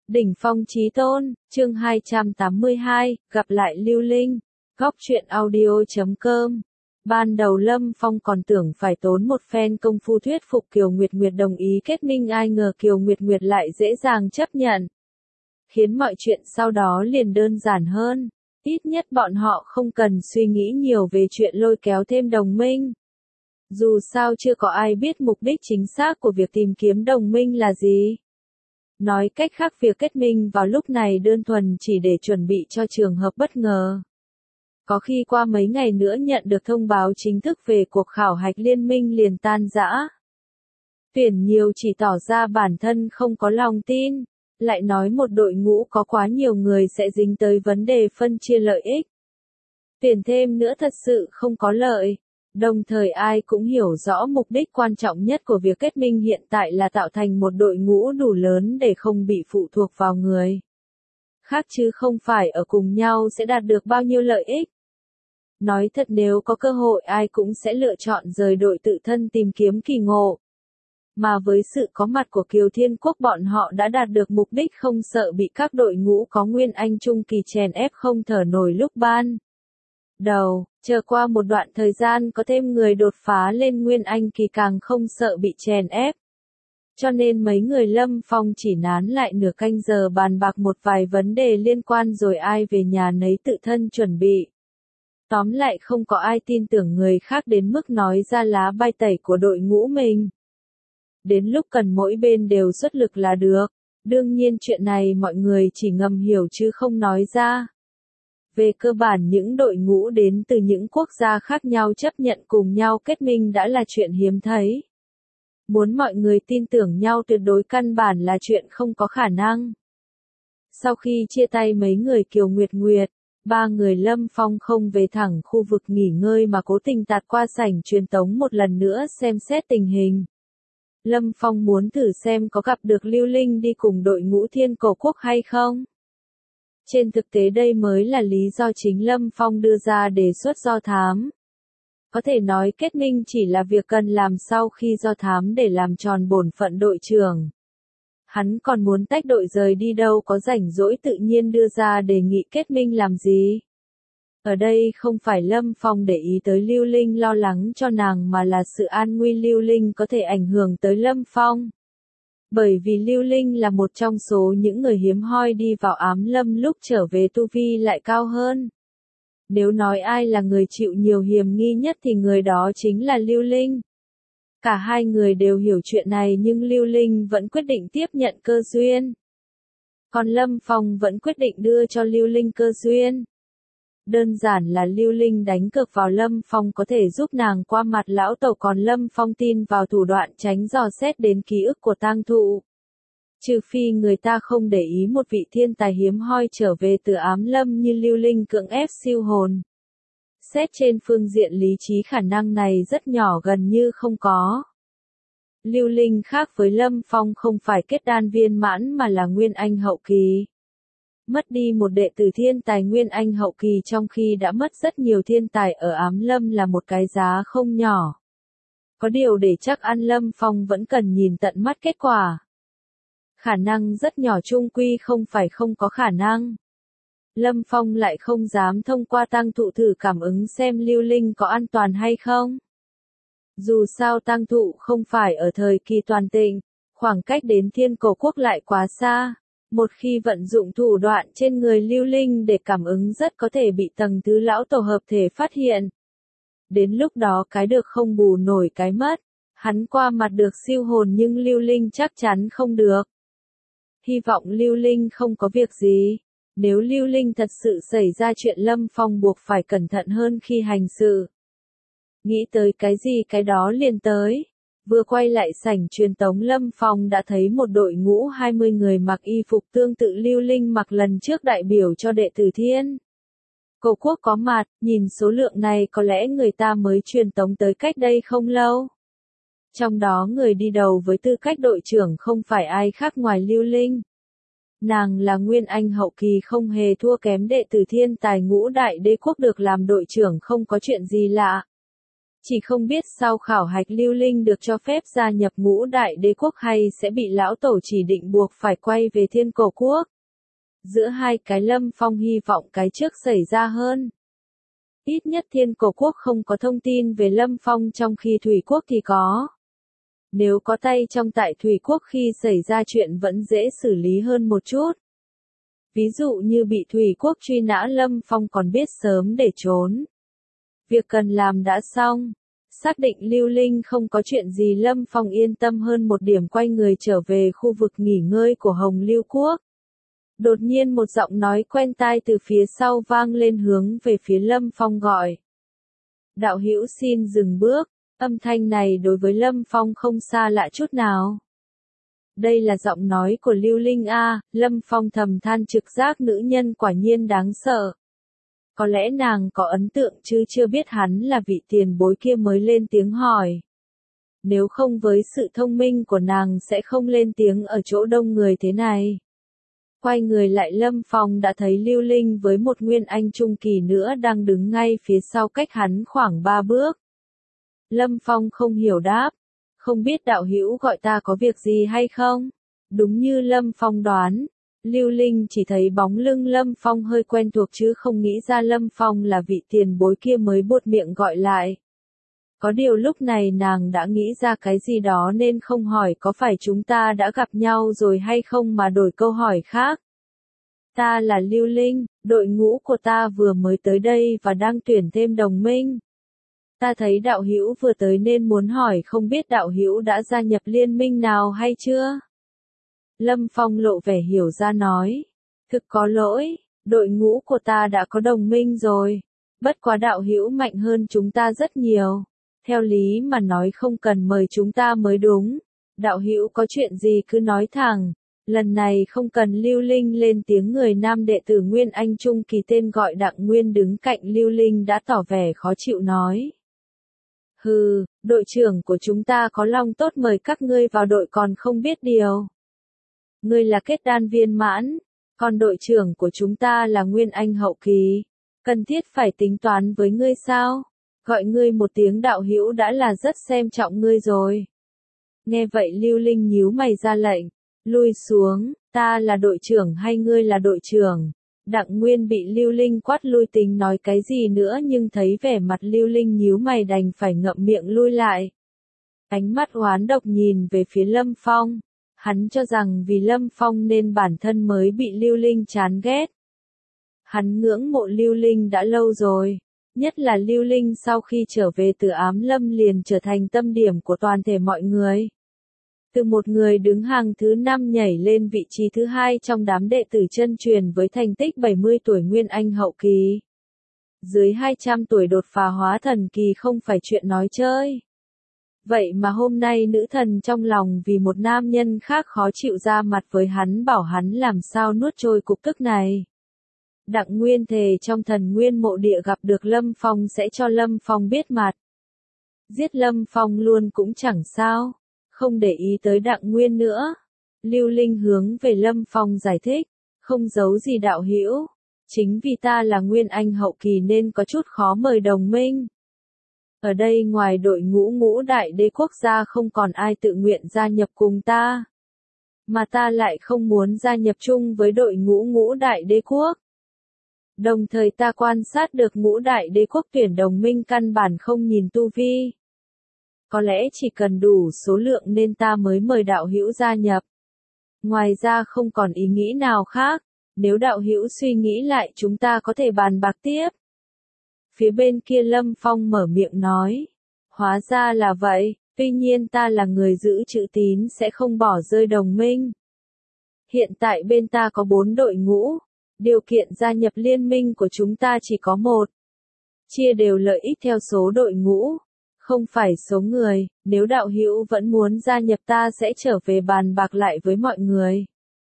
Đỉnh phong chí tôn, chương 282, gặp lại Lưu Linh. Góc truyện audio.com. Ban đầu Lâm Phong còn tưởng phải tốn một phen công phu thuyết phục Kiều Nguyệt Nguyệt đồng ý kết minh, ai ngờ Kiều Nguyệt Nguyệt lại dễ dàng chấp nhận. Khiến mọi chuyện sau đó liền đơn giản hơn. Ít nhất bọn họ không cần suy nghĩ nhiều về chuyện lôi kéo thêm đồng minh. Dù sao chưa có ai biết mục đích chính xác của việc tìm kiếm đồng minh là gì. Nói cách khác, việc kết minh vào lúc này đơn thuần chỉ để chuẩn bị cho trường hợp bất ngờ. Có khi qua mấy ngày nữa nhận được thông báo chính thức về cuộc khảo hạch liên minh liền tan rã. Tuyển nhiều chỉ tỏ ra bản thân không có lòng tin, lại nói một đội ngũ có quá nhiều người sẽ dính tới vấn đề phân chia lợi ích. Tuyển thêm nữa thật sự không có lợi. Đồng thời ai cũng hiểu rõ mục đích quan trọng nhất của việc kết minh hiện tại là tạo thành một đội ngũ đủ lớn để không bị phụ thuộc vào người khác, chứ không phải ở cùng nhau sẽ đạt được bao nhiêu lợi ích. Nói thật, nếu có cơ hội ai cũng sẽ lựa chọn rời đội tự thân tìm kiếm kỳ ngộ. Mà với sự có mặt của Kiều Thiên Quốc, bọn họ đã đạt được mục đích, không sợ bị các đội ngũ có Nguyên Anh Trung Kỳ chèn ép không thở nổi lúc ban đầu. Chờ qua một đoạn thời gian có thêm người đột phá lên Nguyên Anh Kỳ càng không sợ bị chèn ép. Cho nên mấy người Lâm Phong chỉ nán lại nửa canh giờ bàn bạc một vài vấn đề liên quan rồi ai về nhà nấy tự thân chuẩn bị. Tóm lại không có ai tin tưởng người khác đến mức nói ra lá bài tẩy của đội ngũ mình. Đến lúc cần mỗi bên đều xuất lực là được. Đương nhiên chuyện này mọi người chỉ ngầm hiểu chứ không nói ra. Về cơ bản những đội ngũ đến từ những quốc gia khác nhau chấp nhận cùng nhau kết minh đã là chuyện hiếm thấy. Muốn mọi người tin tưởng nhau tuyệt đối căn bản là chuyện không có khả năng. Sau khi chia tay mấy người Kiều Nguyệt Nguyệt, ba người Lâm Phong không về thẳng khu vực nghỉ ngơi mà cố tình tạt qua sảnh truyền tống một lần nữa xem xét tình hình. Lâm Phong muốn thử xem có gặp được Lưu Linh đi cùng đội ngũ Thiên Cổ Quốc hay không. Trên thực tế đây mới là lý do chính Lâm Phong đưa ra đề xuất do thám. Có thể nói kết minh chỉ là việc cần làm sau khi do thám để làm tròn bổn phận đội trưởng. Hắn còn muốn tách đội rời đi đâu có rảnh rỗi tự nhiên đưa ra đề nghị kết minh làm gì. Ở đây không phải Lâm Phong để ý tới Lưu Linh lo lắng cho nàng mà là sự an nguy Lưu Linh có thể ảnh hưởng tới Lâm Phong. Bởi vì Lưu Linh là một trong số những người hiếm hoi đi vào ám lâm lúc trở về tu vi lại cao hơn. Nếu nói ai là người chịu nhiều hiểm nghi nhất thì người đó chính là Lưu Linh. Cả hai người đều hiểu chuyện này nhưng Lưu Linh vẫn quyết định tiếp nhận cơ duyên. Còn Lâm Phong vẫn quyết định đưa cho Lưu Linh cơ duyên. Đơn giản là Lưu Linh đánh cược vào Lâm Phong có thể giúp nàng qua mặt lão tẩu, còn Lâm Phong tin vào thủ đoạn tránh dò xét đến ký ức của tang thụ. Trừ phi người ta không để ý một vị thiên tài hiếm hoi trở về từ ám lâm như Lưu Linh cưỡng ép siêu hồn. Xét trên phương diện lý trí khả năng này rất nhỏ, gần như không có. Lưu Linh khác với Lâm Phong không phải kết đan viên mãn mà là Nguyên Anh hậu kỳ. Mất đi một đệ tử thiên tài Nguyên Anh hậu kỳ trong khi đã mất rất nhiều thiên tài ở ám lâm là một cái giá không nhỏ. Có điều để chắc ăn Lâm Phong vẫn cần nhìn tận mắt kết quả. Khả năng rất nhỏ, chung quy không phải không có khả năng. Lâm Phong lại không dám thông qua tang thụ thử cảm ứng xem Lưu Linh có an toàn hay không. Dù sao tang thụ không phải ở thời kỳ toàn tịnh, khoảng cách đến Thiên Cổ Quốc lại quá xa. Một khi vận dụng thủ đoạn trên người Lưu Linh để cảm ứng rất có thể bị tầng thứ lão tổ hợp thể phát hiện. Đến lúc đó cái được không bù nổi cái mất. Hắn qua mặt được siêu hồn nhưng Lưu Linh chắc chắn không được. Hy vọng Lưu Linh không có việc gì. Nếu Lưu Linh thật sự xảy ra chuyện Lâm Phong buộc phải cẩn thận hơn khi hành sự. Nghĩ tới cái gì cái đó liền tới. Vừa quay lại sảnh truyền tống Lâm Phong đã thấy một đội ngũ 20 người mặc y phục tương tự Lưu Linh mặc lần trước đại biểu cho đệ tử Thiên Cổ Quốc có mặt, nhìn số lượng này có lẽ người ta mới truyền tống tới cách đây không lâu. Trong đó người đi đầu với tư cách đội trưởng không phải ai khác ngoài Lưu Linh. Nàng là Nguyên Anh hậu kỳ không hề thua kém đệ tử thiên tài Ngũ Đại Đế Quốc, được làm đội trưởng không có chuyện gì lạ. Chỉ không biết sau khảo hạch Lưu Linh được cho phép gia nhập ngũ đại đế quốc hay sẽ bị lão tổ chỉ định buộc phải quay về Thiên Cổ Quốc. Giữa hai cái Lâm Phong hy vọng cái trước xảy ra hơn. Ít nhất Thiên Cổ Quốc không có thông tin về Lâm Phong trong khi Thủy Quốc thì có. Nếu có tay trong tại Thủy Quốc khi xảy ra chuyện vẫn dễ xử lý hơn một chút. Ví dụ như bị Thủy Quốc truy nã Lâm Phong còn biết sớm để trốn. Việc cần làm đã xong. Xác định Lưu Linh không có chuyện gì Lâm Phong yên tâm hơn một điểm quay người trở về khu vực nghỉ ngơi của Hồng Lưu Quốc. Đột nhiên một giọng nói quen tai từ phía sau vang lên hướng về phía Lâm Phong gọi. Đạo hữu xin dừng bước, âm thanh này đối với Lâm Phong không xa lạ chút nào. Đây là giọng nói của Lưu Linh a, Lâm Phong thầm than trực giác nữ nhân quả nhiên đáng sợ. Có lẽ nàng có ấn tượng chứ chưa biết hắn là vị tiền bối kia mới lên tiếng hỏi. Nếu không với sự thông minh của nàng sẽ không lên tiếng ở chỗ đông người thế này. Quay người lại Lâm Phong đã thấy Lưu Linh với một nguyên anh trung kỳ nữa đang đứng ngay phía sau cách hắn khoảng 3 bước. Lâm Phong không hiểu đáp. Không biết đạo hữu gọi ta có việc gì hay không? Đúng như Lâm Phong đoán. Lưu Linh chỉ thấy bóng lưng Lâm Phong hơi quen thuộc chứ không nghĩ ra Lâm Phong là vị tiền bối kia mới buột miệng gọi lại. Có điều lúc này nàng đã nghĩ ra cái gì đó nên không hỏi có phải chúng ta đã gặp nhau rồi hay không mà đổi câu hỏi khác. Ta là Lưu Linh, đội ngũ của ta vừa mới tới đây và đang tuyển thêm đồng minh. Ta thấy đạo hữu vừa tới nên muốn hỏi không biết đạo hữu đã gia nhập liên minh nào hay chưa? Lâm Phong lộ vẻ hiểu ra nói. Thực có lỗi, đội ngũ của ta đã có đồng minh rồi. Bất quá đạo hữu mạnh hơn chúng ta rất nhiều. Theo lý mà nói không cần mời chúng ta mới đúng. Đạo hữu có chuyện gì cứ nói thẳng. Lần này không cần Lưu Linh lên tiếng người nam đệ tử Nguyên Anh Trung kỳ tên gọi Đặng Nguyên đứng cạnh Lưu Linh đã tỏ vẻ khó chịu nói. Hừ, đội trưởng của chúng ta có lòng tốt mời các ngươi vào đội còn không biết điều. Ngươi là kết đan viên mãn, còn đội trưởng của chúng ta là Nguyên Anh hậu kỳ. Cần thiết phải tính toán với ngươi sao? Gọi ngươi một tiếng đạo hữu đã là rất xem trọng ngươi rồi. Nghe vậy Lưu Linh nhíu mày ra lệnh. Lui xuống, ta là đội trưởng hay ngươi là đội trưởng? Đặng Nguyên bị Lưu Linh quát lui tính nói cái gì nữa nhưng thấy vẻ mặt Lưu Linh nhíu mày đành phải ngậm miệng lui lại. Ánh mắt oán độc nhìn về phía Lâm Phong. Hắn cho rằng vì Lâm Phong nên bản thân mới bị Lưu Linh chán ghét. Hắn ngưỡng mộ Lưu Linh đã lâu rồi. Nhất là Lưu Linh sau khi trở về từ Ám Lâm liền trở thành tâm điểm của toàn thể mọi người. Từ một người đứng hàng thứ 5 nhảy lên vị trí thứ 2 trong đám đệ tử chân truyền với thành tích 70 tuổi Nguyên Anh hậu kỳ. Dưới 200 tuổi đột phá hóa thần kỳ không phải chuyện nói chơi. Vậy mà hôm nay nữ thần trong lòng vì một nam nhân khác khó chịu ra mặt với hắn bảo hắn làm sao nuốt trôi cục tức này. Đặng Nguyên thề trong thần nguyên mộ địa gặp được Lâm Phong sẽ cho Lâm Phong biết mặt. Giết Lâm Phong luôn cũng chẳng sao. Không để ý tới Đặng Nguyên nữa. Lưu Linh hướng về Lâm Phong giải thích. Không giấu gì đạo hữu. Chính vì ta là Nguyên Anh hậu kỳ nên có chút khó mời đồng minh. Ở đây ngoài đội ngũ ngũ đại đế quốc gia không còn ai tự nguyện gia nhập cùng ta. Mà ta lại không muốn gia nhập chung với đội ngũ ngũ đại đế quốc. Đồng thời ta quan sát được ngũ đại đế quốc tuyển đồng minh căn bản không nhìn tu vi. Có lẽ chỉ cần đủ số lượng nên ta mới mời đạo hữu gia nhập. Ngoài ra không còn ý nghĩ nào khác, nếu đạo hữu suy nghĩ lại chúng ta có thể bàn bạc tiếp. Phía bên kia Lâm Phong mở miệng nói. Hóa ra là vậy, tuy nhiên ta là người giữ chữ tín sẽ không bỏ rơi đồng minh. Hiện tại bên ta có 4 đội ngũ. Điều kiện gia nhập liên minh của chúng ta chỉ có 1. Chia đều lợi ích theo số đội ngũ. Không phải số người, nếu đạo hữu vẫn muốn gia nhập ta sẽ trở về bàn bạc lại với mọi người.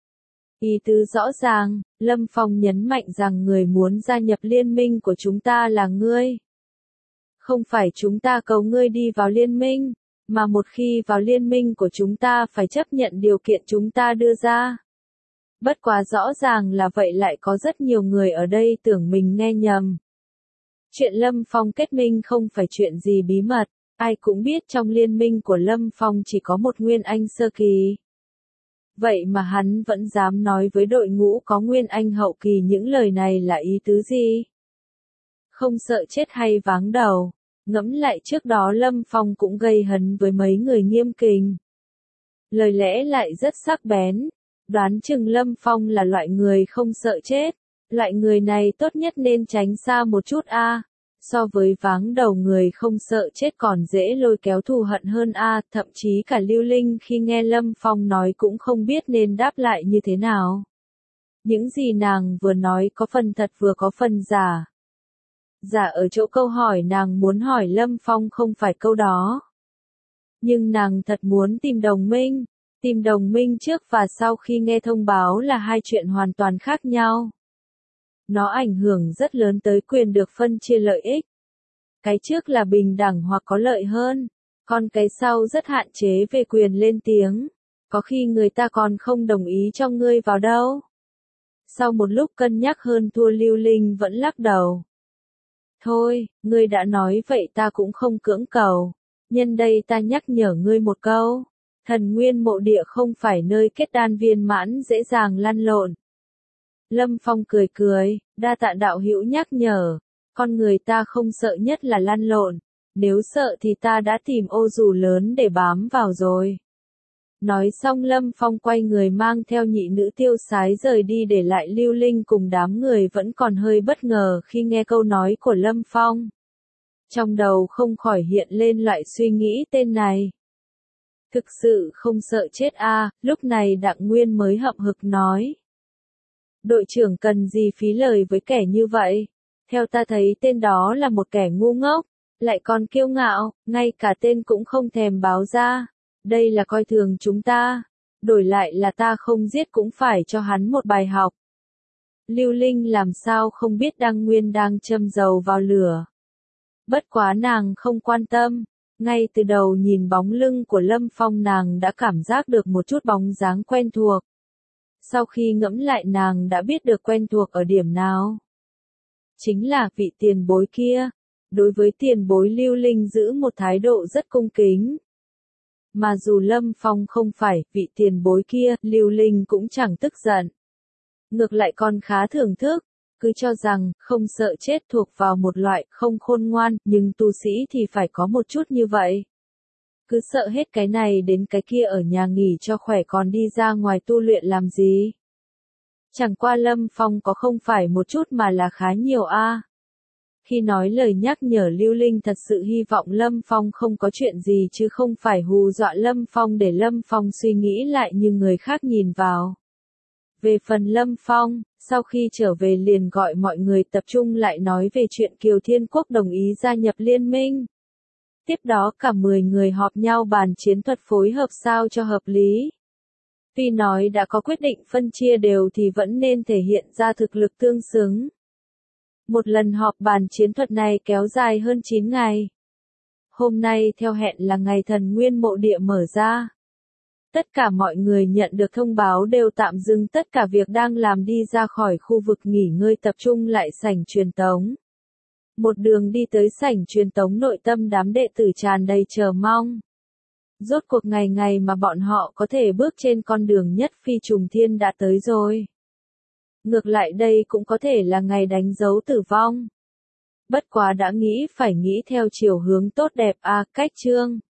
Ý tứ rõ ràng, Lâm Phong nhấn mạnh rằng người muốn gia nhập liên minh của chúng ta là ngươi. Không phải chúng ta cầu ngươi đi vào liên minh, mà một khi vào liên minh của chúng ta phải chấp nhận điều kiện chúng ta đưa ra. Bất quá rõ ràng là vậy lại có rất nhiều người ở đây tưởng mình nghe nhầm. Chuyện Lâm Phong kết minh không phải chuyện gì bí mật, ai cũng biết trong liên minh của Lâm Phong chỉ có một Nguyên Anh sơ kỳ. Vậy mà hắn vẫn dám nói với đội ngũ có Nguyên Anh hậu kỳ những lời này là ý tứ gì? Không sợ chết hay váng đầu? Ngẫm lại trước đó Lâm Phong cũng gây hấn với mấy người Nghiêm Kình. Lời lẽ lại rất sắc bén, đoán chừng Lâm Phong là loại người không sợ chết, loại người này tốt nhất nên tránh xa một chút a. So với váng đầu người không sợ chết còn dễ lôi kéo thù hận hơn a, thậm chí cả Lưu Linh khi nghe Lâm Phong nói cũng không biết nên đáp lại như thế nào. Những gì nàng vừa nói có phần thật vừa có phần giả. Giả ở chỗ câu hỏi nàng muốn hỏi Lâm Phong không phải câu đó. Nhưng nàng thật muốn tìm đồng minh trước và sau khi nghe thông báo là hai chuyện hoàn toàn khác nhau. Nó ảnh hưởng rất lớn tới quyền được phân chia lợi ích. Cái trước là bình đẳng hoặc có lợi hơn, còn cái sau rất hạn chế về quyền lên tiếng. Có khi người ta còn không đồng ý cho ngươi vào đâu. Sau một lúc cân nhắc hơn thua Lưu Linh vẫn lắc đầu. Thôi, ngươi đã nói vậy ta cũng không cưỡng cầu. Nhân đây ta nhắc nhở ngươi một câu. Thần Nguyên Mộ Địa không phải nơi kết đan viên mãn dễ dàng lăn lộn. Lâm Phong cười cười, đa tạ đạo hữu nhắc nhở. Con người ta không sợ nhất là lăn lộn. Nếu sợ thì ta đã tìm ô dù lớn để bám vào rồi. Nói xong Lâm Phong quay người mang theo nhị nữ tiêu sái rời đi để lại Lưu Linh cùng đám người vẫn còn hơi bất ngờ khi nghe câu nói của Lâm Phong. Trong đầu không khỏi hiện lên loại suy nghĩ tên này. Thực sự không sợ chết a, lúc này Đặng Nguyên mới hậm hực nói. Đội trưởng cần gì phí lời với kẻ như vậy? Theo ta thấy tên đó là một kẻ ngu ngốc, lại còn kiêu ngạo, ngay cả tên cũng không thèm báo ra. Đây là coi thường chúng ta, đổi lại là ta không giết cũng phải cho hắn một bài học. Lưu Linh làm sao không biết Đăng Nguyên đang châm dầu vào lửa. Bất quá nàng không quan tâm, ngay từ đầu nhìn bóng lưng của Lâm Phong nàng đã cảm giác được một chút bóng dáng quen thuộc. Sau khi ngẫm lại nàng đã biết được quen thuộc ở điểm nào. Chính là vị tiền bối kia. Đối với tiền bối Lưu Linh giữ một thái độ rất cung kính. Mà dù Lâm Phong không phải vị tiền bối kia, Lưu Linh cũng chẳng tức giận. Ngược lại còn khá thưởng thức, cứ cho rằng không sợ chết thuộc vào một loại không khôn ngoan, nhưng tu sĩ thì phải có một chút như vậy. Cứ sợ hết cái này đến cái kia ở nhà nghỉ cho khỏe còn đi ra ngoài tu luyện làm gì. Chẳng qua Lâm Phong có không phải một chút mà là khá nhiều a. Khi nói lời nhắc nhở Lưu Linh thật sự hy vọng Lâm Phong không có chuyện gì chứ không phải hù dọa Lâm Phong để Lâm Phong suy nghĩ lại như người khác nhìn vào. Về phần Lâm Phong, sau khi trở về liền gọi mọi người tập trung lại nói về chuyện Kiều Thiên Quốc đồng ý gia nhập liên minh. Tiếp đó cả 10 người họp nhau bàn chiến thuật phối hợp sao cho hợp lý. Tuy nói đã có quyết định phân chia đều thì vẫn nên thể hiện ra thực lực tương xứng. Một lần họp bàn chiến thuật này kéo dài hơn 9 ngày. Hôm nay theo hẹn là ngày Thần Nguyên Mộ Địa mở ra. Tất cả mọi người nhận được thông báo đều tạm dừng tất cả việc đang làm đi ra khỏi khu vực nghỉ ngơi tập trung lại sảnh truyền tống. Một đường đi tới sảnh truyền tống nội tâm đám đệ tử tràn đầy chờ mong. Rốt cuộc ngày mà bọn họ có thể bước trên con đường nhất phi trùng thiên đã tới rồi. Ngược lại đây cũng có thể là ngày đánh dấu tử vong. Bất quá đã nghĩ phải nghĩ theo chiều hướng tốt đẹp cách chương.